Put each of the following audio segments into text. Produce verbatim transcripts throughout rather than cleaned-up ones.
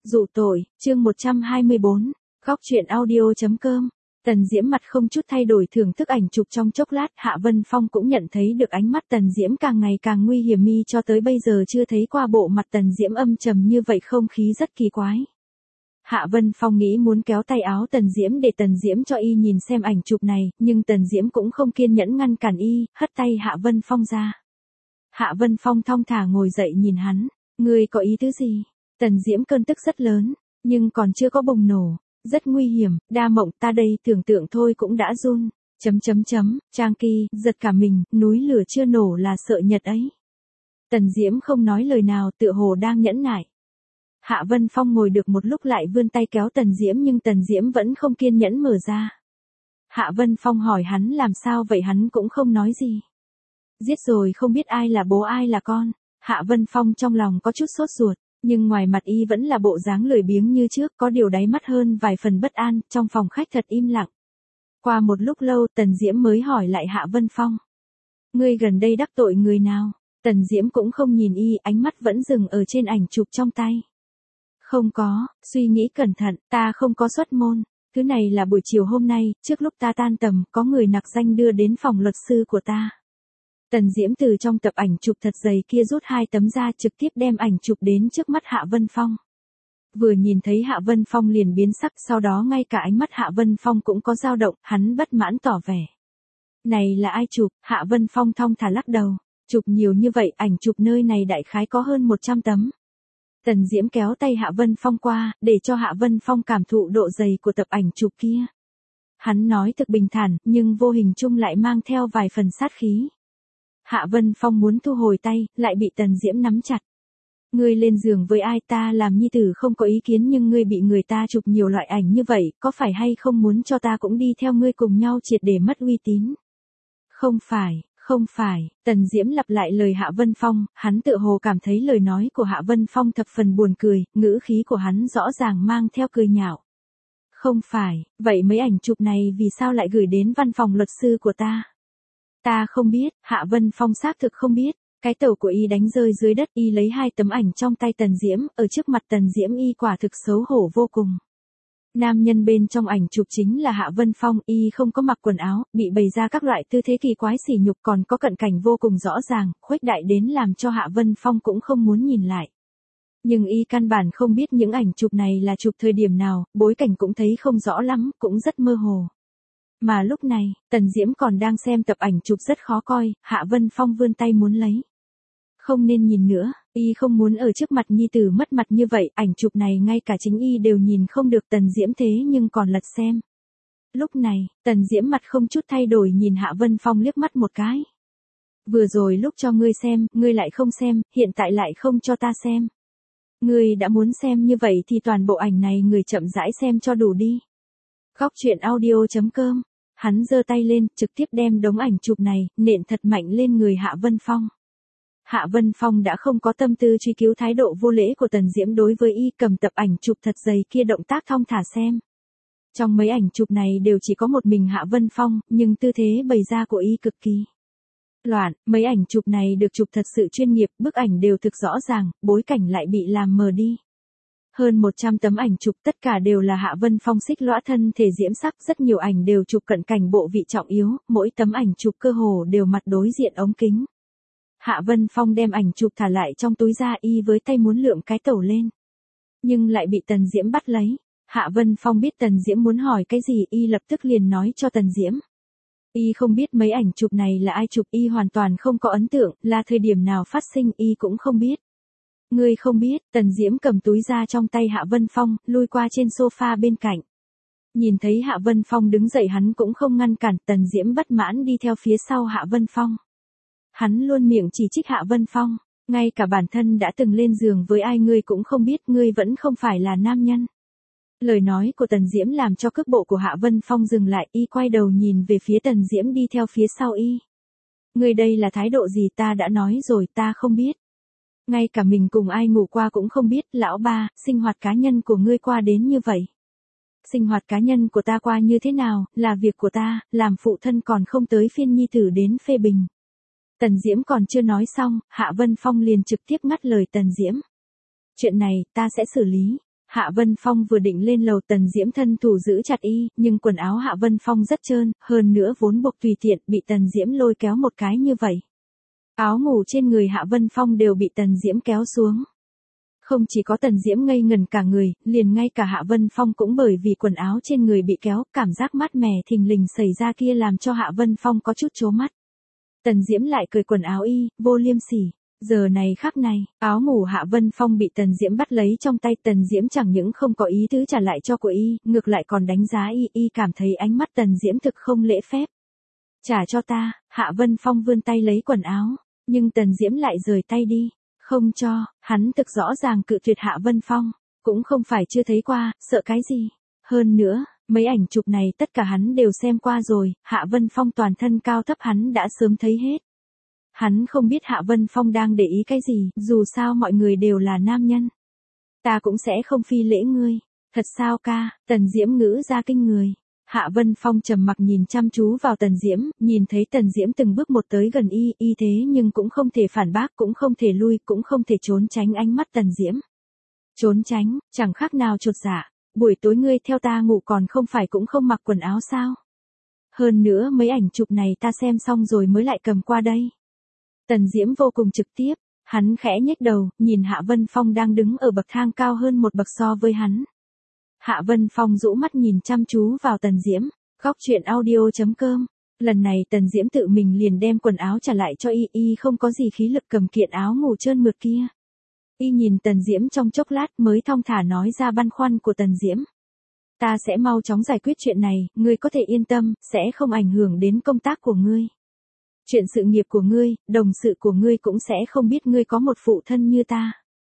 Dụ tội, chương một trăm hai mươi bốn, góc truyện audio.com. Tần Diễm mặt không chút thay đổi thưởng thức ảnh chụp trong chốc lát, Hạ Vân Phong cũng nhận thấy được ánh mắt Tần Diễm càng ngày càng nguy hiểm, mi cho tới bây giờ chưa thấy qua bộ mặt Tần Diễm âm trầm như vậy, không khí rất kỳ quái. Hạ Vân Phong nghĩ muốn kéo tay áo Tần Diễm để Tần Diễm cho y nhìn xem ảnh chụp này, nhưng Tần Diễm cũng không kiên nhẫn ngăn cản y, hất tay Hạ Vân Phong ra. Hạ Vân Phong thong thả ngồi dậy nhìn hắn, ngươi có ý tứ gì? Tần Diễm cơn tức rất lớn, nhưng còn chưa có bùng nổ, rất nguy hiểm, đa mộng ta đây tưởng tượng thôi cũng đã run, chấm chấm chấm, Trang Kỳ, giật cả mình, núi lửa chưa nổ là sợ nhật ấy. Tần Diễm không nói lời nào, tựa hồ đang nhẫn nại. Hạ Vân Phong ngồi được một lúc lại vươn tay kéo Tần Diễm, nhưng Tần Diễm vẫn không kiên nhẫn mở ra. Hạ Vân Phong hỏi hắn làm sao vậy, hắn cũng không nói gì. Giết rồi không biết ai là bố ai là con. Hạ Vân Phong trong lòng có chút sốt ruột, nhưng ngoài mặt y vẫn là bộ dáng lười biếng như trước, có điều đáy mắt hơn vài phần bất an. Trong phòng khách thật im lặng. Qua một lúc lâu Tần Diễm mới hỏi lại Hạ Vân Phong. Ngươi gần đây đắc tội người nào? Tần Diễm cũng không nhìn y, ánh mắt vẫn dừng ở trên ảnh chụp trong tay. Không có, suy nghĩ cẩn thận, ta không có xuất môn. Thứ này là buổi chiều hôm nay, trước lúc ta tan tầm, có người nặc danh đưa đến phòng luật sư của ta. Tần Diễm từ trong tập ảnh chụp thật dày kia rút hai tấm ra, trực tiếp đem ảnh chụp đến trước mắt Hạ Vân Phong. Vừa nhìn thấy Hạ Vân Phong liền biến sắc, sau đó ngay cả ánh mắt Hạ Vân Phong cũng có dao động, hắn bất mãn tỏ vẻ. Này là ai chụp? Hạ Vân Phong thong thả lắc đầu. Chụp nhiều như vậy, ảnh chụp nơi này đại khái có hơn một trăm tấm. Tần Diễm kéo tay Hạ Vân Phong qua, để cho Hạ Vân Phong cảm thụ độ dày của tập ảnh chụp kia. Hắn nói thực bình thản, nhưng vô hình chung lại mang theo vài phần sát khí. Hạ Vân Phong muốn thu hồi tay, lại bị Tần Diễm nắm chặt. Ngươi lên giường với ai, ta làm nhi tử không có ý kiến, nhưng ngươi bị người ta chụp nhiều loại ảnh như vậy, có phải hay không muốn cho ta cũng đi theo ngươi cùng nhau triệt để mất uy tín? Không phải, không phải, Tần Diễm lặp lại lời Hạ Vân Phong, hắn tự hồ cảm thấy lời nói của Hạ Vân Phong thập phần buồn cười, ngữ khí của hắn rõ ràng mang theo cười nhạo. Không phải, vậy mấy ảnh chụp này vì sao lại gửi đến văn phòng luật sư của ta? Ta không biết, Hạ Vân Phong xác thực không biết. Cái tẩu của y đánh rơi dưới đất, y lấy hai tấm ảnh trong tay Tần Diễm, ở trước mặt Tần Diễm y quả thực xấu hổ vô cùng. Nam nhân bên trong ảnh chụp chính là Hạ Vân Phong, y không có mặc quần áo, bị bày ra các loại tư thế kỳ quái sỉ nhục, còn có cận cảnh vô cùng rõ ràng, khuếch đại đến làm cho Hạ Vân Phong cũng không muốn nhìn lại. Nhưng y căn bản không biết những ảnh chụp này là chụp thời điểm nào, bối cảnh cũng thấy không rõ lắm, cũng rất mơ hồ. Mà lúc này, Tần Diễm còn đang xem tập ảnh chụp rất khó coi, Hạ Vân Phong vươn tay muốn lấy. Không nên nhìn nữa, y không muốn ở trước mặt nhi tử mất mặt như vậy, ảnh chụp này ngay cả chính y đều nhìn không được, Tần Diễm thế nhưng còn lật xem. Lúc này, Tần Diễm mặt không chút thay đổi nhìn Hạ Vân Phong liếc mắt một cái. Vừa rồi lúc cho ngươi xem, ngươi lại không xem, hiện tại lại không cho ta xem. Ngươi đã muốn xem như vậy thì toàn bộ ảnh này người chậm rãi xem cho đủ đi. Góc truyện audio.com. Hắn giơ tay lên, trực tiếp đem đống ảnh chụp này, nện thật mạnh lên người Hạ Vân Phong. Hạ Vân Phong đã không có tâm tư truy cứu thái độ vô lễ của Tần Diễm đối với y, cầm tập ảnh chụp thật dày kia động tác thong thả xem. Trong mấy ảnh chụp này đều chỉ có một mình Hạ Vân Phong, nhưng tư thế bày ra của y cực kỳ loạn, mấy ảnh chụp này được chụp thật sự chuyên nghiệp, bức ảnh đều thực rõ ràng, bối cảnh lại bị làm mờ đi. Hơn một trăm tấm ảnh chụp tất cả đều là Hạ Vân Phong xích lõa thân thể diễm sắc, rất nhiều ảnh đều chụp cận cảnh bộ vị trọng yếu, mỗi tấm ảnh chụp cơ hồ đều mặt đối diện ống kính. Hạ Vân Phong đem ảnh chụp thả lại trong túi ra, y với tay muốn lượm cái tẩu lên. Nhưng lại bị Tần Diễm bắt lấy. Hạ Vân Phong biết Tần Diễm muốn hỏi cái gì, y lập tức liền nói cho Tần Diễm. Y không biết mấy ảnh chụp này là ai chụp, y hoàn toàn không có ấn tượng, là thời điểm nào phát sinh y cũng không biết. Ngươi không biết, Tần Diễm cầm túi ra trong tay Hạ Vân Phong, lui qua trên sofa bên cạnh. Nhìn thấy Hạ Vân Phong đứng dậy hắn cũng không ngăn cản, Tần Diễm bất mãn đi theo phía sau Hạ Vân Phong. Hắn luôn miệng chỉ trích Hạ Vân Phong, ngay cả bản thân đã từng lên giường với ai ngươi cũng không biết, ngươi vẫn không phải là nam nhân. Lời nói của Tần Diễm làm cho cước bộ của Hạ Vân Phong dừng lại, y quay đầu nhìn về phía Tần Diễm đi theo phía sau y. Ngươi đây là thái độ gì, ta đã nói rồi ta không biết. Ngay cả mình cùng ai ngủ qua cũng không biết, lão ba, sinh hoạt cá nhân của ngươi qua đến như vậy. Sinh hoạt cá nhân của ta qua như thế nào, là việc của ta, làm phụ thân còn không tới phiên nhi tử đến phê bình. Tần Diễm còn chưa nói xong, Hạ Vân Phong liền trực tiếp ngắt lời Tần Diễm. Chuyện này, ta sẽ xử lý. Hạ Vân Phong vừa định lên lầu, Tần Diễm thân thủ giữ chặt y, nhưng quần áo Hạ Vân Phong rất trơn, hơn nữa vốn buộc tùy tiện, bị Tần Diễm lôi kéo một cái như vậy. Áo ngủ trên người Hạ Vân Phong đều bị Tần Diễm kéo xuống. Không chỉ có Tần Diễm ngây ngần cả người, liền ngay cả Hạ Vân Phong cũng bởi vì quần áo trên người bị kéo, cảm giác mát mẻ thình lình xảy ra kia làm cho Hạ Vân Phong có chút chố mắt. Tần Diễm lại cởi quần áo y, vô liêm sỉ. Giờ này khắc này, áo ngủ Hạ Vân Phong bị Tần Diễm bắt lấy trong tay, Tần Diễm chẳng những không có ý tứ trả lại cho của y, ngược lại còn đánh giá y, y cảm thấy ánh mắt Tần Diễm thực không lễ phép. Trả cho ta, Hạ Vân Phong vươn tay lấy quần áo, nhưng Tần Diễm lại rời tay đi. Không cho, hắn thực rõ ràng cự tuyệt Hạ Vân Phong, cũng không phải chưa thấy qua, sợ cái gì. Hơn nữa, mấy ảnh chụp này tất cả hắn đều xem qua rồi, Hạ Vân Phong toàn thân cao thấp hắn đã sớm thấy hết. Hắn không biết Hạ Vân Phong đang để ý cái gì, dù sao mọi người đều là nam nhân. Ta cũng sẽ không phi lễ ngươi. Thật sao ca, Tần Diễm ngữ ra kinh người. Hạ Vân Phong trầm mặc nhìn chăm chú vào Tần Diễm, nhìn thấy Tần Diễm từng bước một tới gần y, y thế nhưng cũng không thể phản bác, cũng không thể lui, cũng không thể trốn tránh ánh mắt Tần Diễm. Trốn tránh, chẳng khác nào chột dạ, buổi tối ngươi theo ta ngủ còn không phải cũng không mặc quần áo sao? Hơn nữa mấy ảnh chụp này ta xem xong rồi mới lại cầm qua đây. Tần Diễm vô cùng trực tiếp, hắn khẽ nhếch đầu, nhìn Hạ Vân Phong đang đứng ở bậc thang cao hơn một bậc so với hắn. Hạ Vân Phong rũ mắt nhìn chăm chú vào Tần Diễm, góc truyện audio chấm com. Lần này Tần Diễm tự mình liền đem quần áo trả lại cho y, y không có gì khí lực cầm kiện áo ngủ trơn mượt kia. Y nhìn Tần Diễm trong chốc lát mới thong thả nói ra băn khoăn của Tần Diễm. Ta sẽ mau chóng giải quyết chuyện này, ngươi có thể yên tâm, sẽ không ảnh hưởng đến công tác của ngươi. Chuyện sự nghiệp của ngươi, đồng sự của ngươi cũng sẽ không biết ngươi có một phụ thân như ta.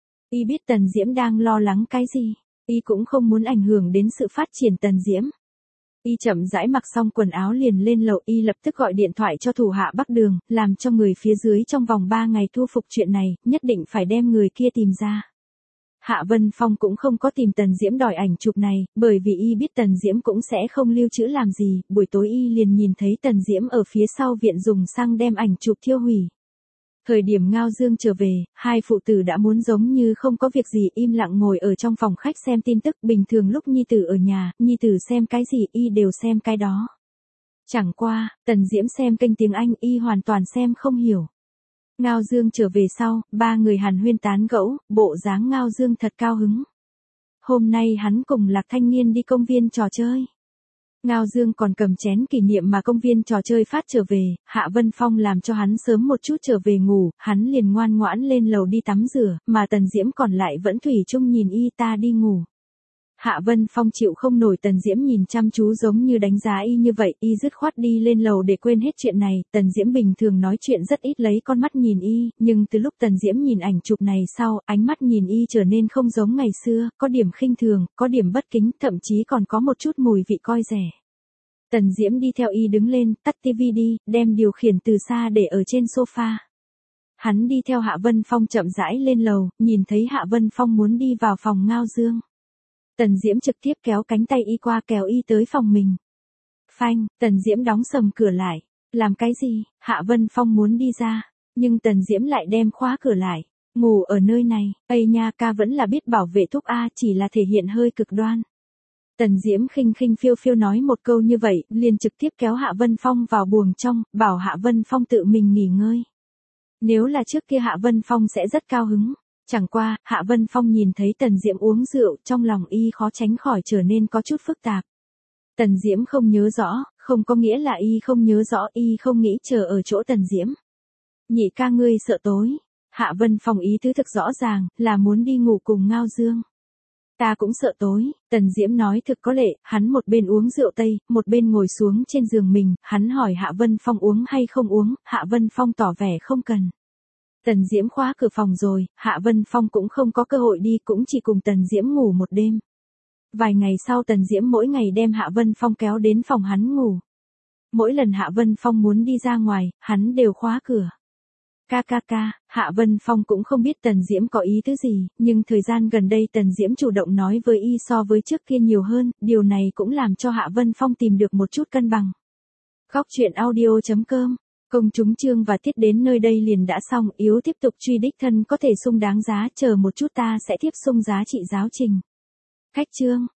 Y biết Tần Diễm đang lo lắng cái gì. Y cũng không muốn ảnh hưởng đến sự phát triển Tần Diễm. Y chậm rãi mặc xong quần áo liền lên lầu, y lập tức gọi điện thoại cho thủ hạ Bắc Đường, làm cho người phía dưới trong vòng ba ngày thu phục chuyện này, nhất định phải đem người kia tìm ra. Hạ Vân Phong cũng không có tìm Tần Diễm đòi ảnh chụp này, bởi vì y biết Tần Diễm cũng sẽ không lưu trữ làm gì, buổi tối y liền nhìn thấy Tần Diễm ở phía sau viện dùng xăng đem ảnh chụp thiêu hủy. Thời điểm Ngao Dương trở về, hai phụ tử đã muốn giống như không có việc gì im lặng ngồi ở trong phòng khách xem tin tức, bình thường lúc Nhi Tử ở nhà, Nhi Tử xem cái gì y đều xem cái đó. Chẳng qua, Tần Diễm xem kênh tiếng Anh y hoàn toàn xem không hiểu. Ngao Dương trở về sau, ba người hàn huyên tán gẫu, bộ dáng Ngao Dương thật cao hứng. Hôm nay hắn cùng Lạc Thanh Niên đi công viên trò chơi. Ngao Dương còn cầm chén kỷ niệm mà công viên trò chơi phát trở về, Hạ Vân Phong làm cho hắn sớm một chút trở về ngủ, hắn liền ngoan ngoãn lên lầu đi tắm rửa, mà Tần Diễm còn lại vẫn thủy chung nhìn y ta đi ngủ. Hạ Vân Phong chịu không nổi Tần Diễm nhìn chăm chú giống như đánh giá y như vậy, y dứt khoát đi lên lầu để quên hết chuyện này, Tần Diễm bình thường nói chuyện rất ít lấy con mắt nhìn y, nhưng từ lúc Tần Diễm nhìn ảnh chụp này sau, ánh mắt nhìn y trở nên không giống ngày xưa, có điểm khinh thường, có điểm bất kính, thậm chí còn có một chút mùi vị coi rẻ. Tần Diễm đi theo y đứng lên, tắt tivi đi, đem điều khiển từ xa để ở trên sofa. Hắn đi theo Hạ Vân Phong chậm rãi lên lầu, nhìn thấy Hạ Vân Phong muốn đi vào phòng Ngao Dương. Tần Diễm trực tiếp kéo cánh tay y qua kéo y tới phòng mình. Phanh, Tần Diễm đóng sầm cửa lại. Làm cái gì? Hạ Vân Phong muốn đi ra, nhưng Tần Diễm lại đem khóa cửa lại. Ngủ ở nơi này, Ây nha ca vẫn là biết bảo vệ thúc A, chỉ là thể hiện hơi cực đoan. Tần Diễm khinh khinh phiêu phiêu nói một câu như vậy, liền trực tiếp kéo Hạ Vân Phong vào buồng trong, bảo Hạ Vân Phong tự mình nghỉ ngơi. Nếu là trước kia Hạ Vân Phong sẽ rất cao hứng. Chẳng qua, Hạ Vân Phong nhìn thấy Tần Diễm uống rượu, trong lòng y khó tránh khỏi trở nên có chút phức tạp. Tần Diễm không nhớ rõ, không có nghĩa là y không nhớ rõ, y không nghĩ chờ ở chỗ Tần Diễm. Nhị ca ngươi sợ tối. Hạ Vân Phong ý tứ thực rõ ràng, là muốn đi ngủ cùng Ngao Dương. Ta cũng sợ tối, Tần Diễm nói thực có lệ, hắn một bên uống rượu tây, một bên ngồi xuống trên giường mình, hắn hỏi Hạ Vân Phong uống hay không uống, Hạ Vân Phong tỏ vẻ không cần. Tần Diễm khóa cửa phòng rồi, Hạ Vân Phong cũng không có cơ hội đi, cũng chỉ cùng Tần Diễm ngủ một đêm. Vài ngày sau Tần Diễm mỗi ngày đem Hạ Vân Phong kéo đến phòng hắn ngủ. Mỗi lần Hạ Vân Phong muốn đi ra ngoài, hắn đều khóa cửa. Ca ca ca, Hạ Vân Phong cũng không biết Tần Diễm có ý tứ gì, nhưng thời gian gần đây Tần Diễm chủ động nói với y so với trước kia nhiều hơn, điều này cũng làm cho Hạ Vân Phong tìm được một chút cân bằng. Góc truyện audio chấm com. Công chúng chương và tiết đến nơi đây liền đã xong, yếu tiếp tục truy đích thân có thể sung đáng giá, chờ một chút ta sẽ tiếp sung giá trị giáo trình. Khách trương,